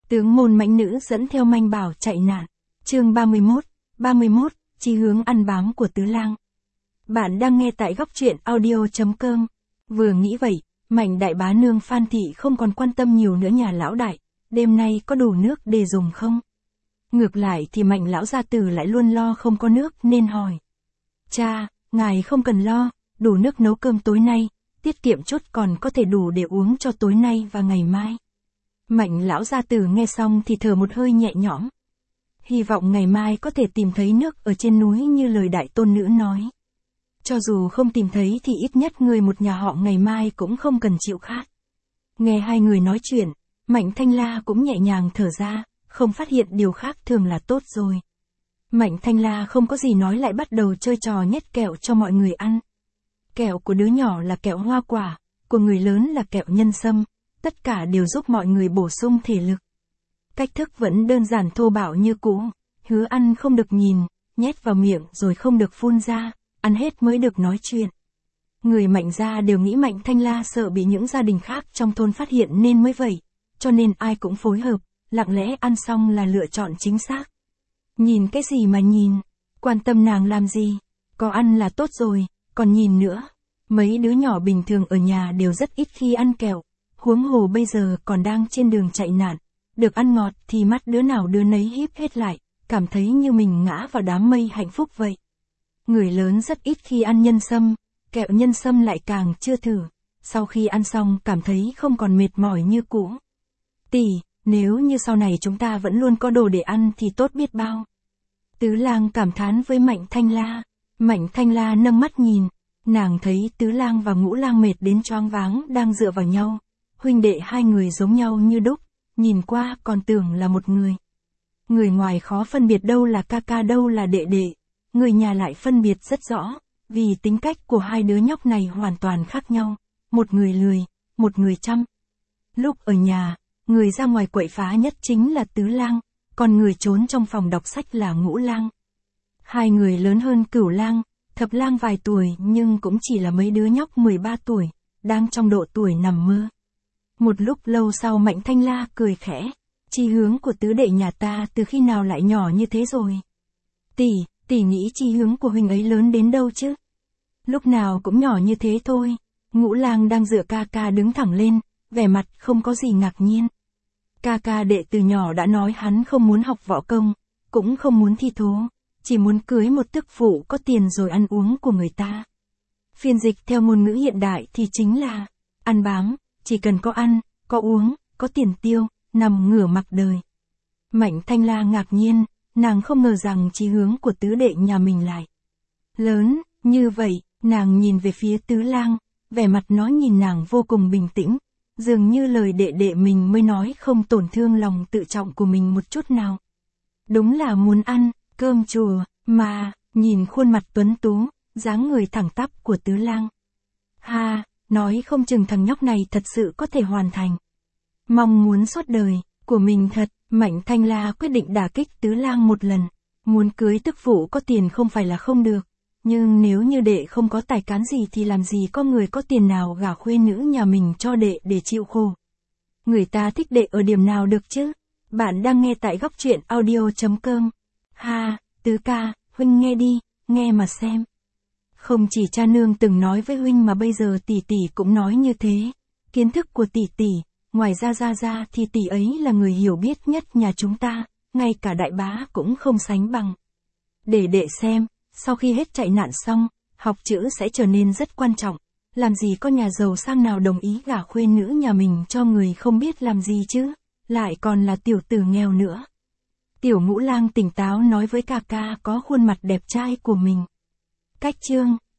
Tướng môn mãnh nữ dẫn theo manh bảo chạy nạn. Chương 31, chí hướng ăn bám của Tứ Lang. Bạn đang nghe tại góc truyện audio.com. Vừa nghĩ vậy, Mạnh đại bá nương Phan Thị không còn quan tâm nhiều nữa nhà lão đại, đêm nay có đủ nước để dùng không? Ngược lại thì Mạnh lão gia tử lại luôn lo không có nước nên hỏi. Cha, ngài không cần lo, đủ nước nấu cơm tối nay, tiết kiệm chút còn có thể đủ để uống cho tối nay và ngày mai. Mạnh lão gia tử nghe xong thì thở một hơi nhẹ nhõm. Hy vọng ngày mai có thể tìm thấy nước ở trên núi như lời đại tôn nữ nói. Cho dù không tìm thấy thì ít nhất người một nhà họ ngày mai cũng không cần chịu khát. Nghe hai người nói chuyện, Mạnh Thanh La cũng nhẹ nhàng thở ra, không phát hiện điều khác thường là tốt rồi. Mạnh Thanh La không có gì nói lại bắt đầu chơi trò nhét kẹo cho mọi người ăn. Kẹo của đứa nhỏ là kẹo hoa quả, của người lớn là kẹo nhân sâm, tất cả đều giúp mọi người bổ sung thể lực. Cách thức vẫn đơn giản thô bạo như cũ, hứa ăn không được nhìn, nhét vào miệng rồi không được phun ra, ăn hết mới được nói chuyện. Người Mạnh gia đều nghĩ Mạnh Thanh La sợ bị những gia đình khác trong thôn phát hiện nên mới vậy, cho nên ai cũng phối hợp, lặng lẽ ăn xong là lựa chọn chính xác. Nhìn cái gì mà nhìn, quan tâm nàng làm gì, có ăn là tốt rồi, còn nhìn nữa. Mấy đứa nhỏ bình thường ở nhà đều rất ít khi ăn kẹo, huống hồ bây giờ còn đang trên đường chạy nạn, được ăn ngọt thì mắt đứa nào đứa nấy híp hết lại, cảm thấy như mình ngã vào đám mây hạnh phúc vậy. Người lớn rất ít khi ăn nhân sâm, kẹo nhân sâm lại càng chưa thử, sau khi ăn xong cảm thấy không còn mệt mỏi như cũ. Tỷ, nếu như sau này chúng ta vẫn luôn có đồ để ăn thì tốt biết bao. Tứ Lang cảm thán với Mạnh Thanh La. Mạnh Thanh La nâng mắt nhìn, nàng thấy Tứ Lang và Ngũ Lang mệt đến choáng váng đang dựa vào nhau. Huynh đệ hai người giống nhau như đúc, nhìn qua còn tưởng là một người. Người ngoài khó phân biệt đâu là ca ca đâu là đệ đệ, người nhà lại phân biệt rất rõ, vì tính cách của hai đứa nhóc này hoàn toàn khác nhau, một người lười, một người chăm. Lúc ở nhà, người ra ngoài quậy phá nhất chính là Tứ Lang, còn người trốn trong phòng đọc sách là Ngũ Lang. Hai người lớn hơn Cửu Lang, Thập Lang vài tuổi nhưng cũng chỉ là mấy đứa nhóc 13 tuổi, đang trong độ tuổi nằm mơ. Một lúc lâu sau Mạnh Thanh La cười khẽ, chí hướng của tứ đệ nhà ta từ khi nào lại nhỏ như thế rồi? Tỷ nghĩ chí hướng của huynh ấy lớn đến đâu chứ? Lúc nào cũng nhỏ như thế thôi. Ngũ Lang đang dựa ca ca đứng thẳng lên, vẻ mặt không có gì ngạc nhiên. Ca ca đệ từ nhỏ đã nói hắn không muốn học võ công, cũng không muốn thi thố, chỉ muốn cưới một tức phụ có tiền rồi ăn uống của người ta. Phiên dịch theo ngôn ngữ hiện đại thì chính là ăn bám, chỉ cần có ăn, có uống, có tiền tiêu, nằm ngửa mặc đời. Mạnh Thanh La ngạc nhiên, nàng không ngờ rằng chí hướng của tứ đệ nhà mình lại lớn như vậy. Nàng nhìn về phía Tứ Lang, vẻ mặt nó nhìn nàng vô cùng bình tĩnh, dường như lời đệ đệ mình mới nói không tổn thương lòng tự trọng của mình một chút nào. Đúng là muốn ăn cơm chùa, mà nhìn khuôn mặt tuấn tú, dáng người thẳng tắp của Tứ Lang. Ha, nói không chừng thằng nhóc này thật sự có thể hoàn thành mong muốn suốt đời của mình thật. Mạnh Thanh La quyết định đả kích Tứ Lang một lần. Muốn cưới tức phụ có tiền không phải là không được, nhưng nếu như đệ không có tài cán gì thì làm gì có người có tiền nào gả khuê nữ nhà mình cho đệ để chịu khổ. Người ta thích đệ ở điểm nào được chứ? Bạn đang nghe tại góc truyện audio.com. Ha, Tứ ca, huynh nghe đi, nghe mà xem. Không chỉ cha nương từng nói với huynh mà bây giờ tỷ tỷ cũng nói như thế. Kiến thức của tỷ tỷ, ngoài ra thì tỷ ấy là người hiểu biết nhất nhà chúng ta, ngay cả đại bá cũng không sánh bằng. Để đệ xem, sau khi hết chạy nạn xong, học chữ sẽ trở nên rất quan trọng. Làm gì có nhà giàu sang nào đồng ý gả khuê nữ nhà mình cho người không biết làm gì chứ, lại còn là tiểu tử nghèo nữa. Tiểu Ngũ Lang tỉnh táo nói với ca ca có khuôn mặt đẹp trai của mình. Cách chương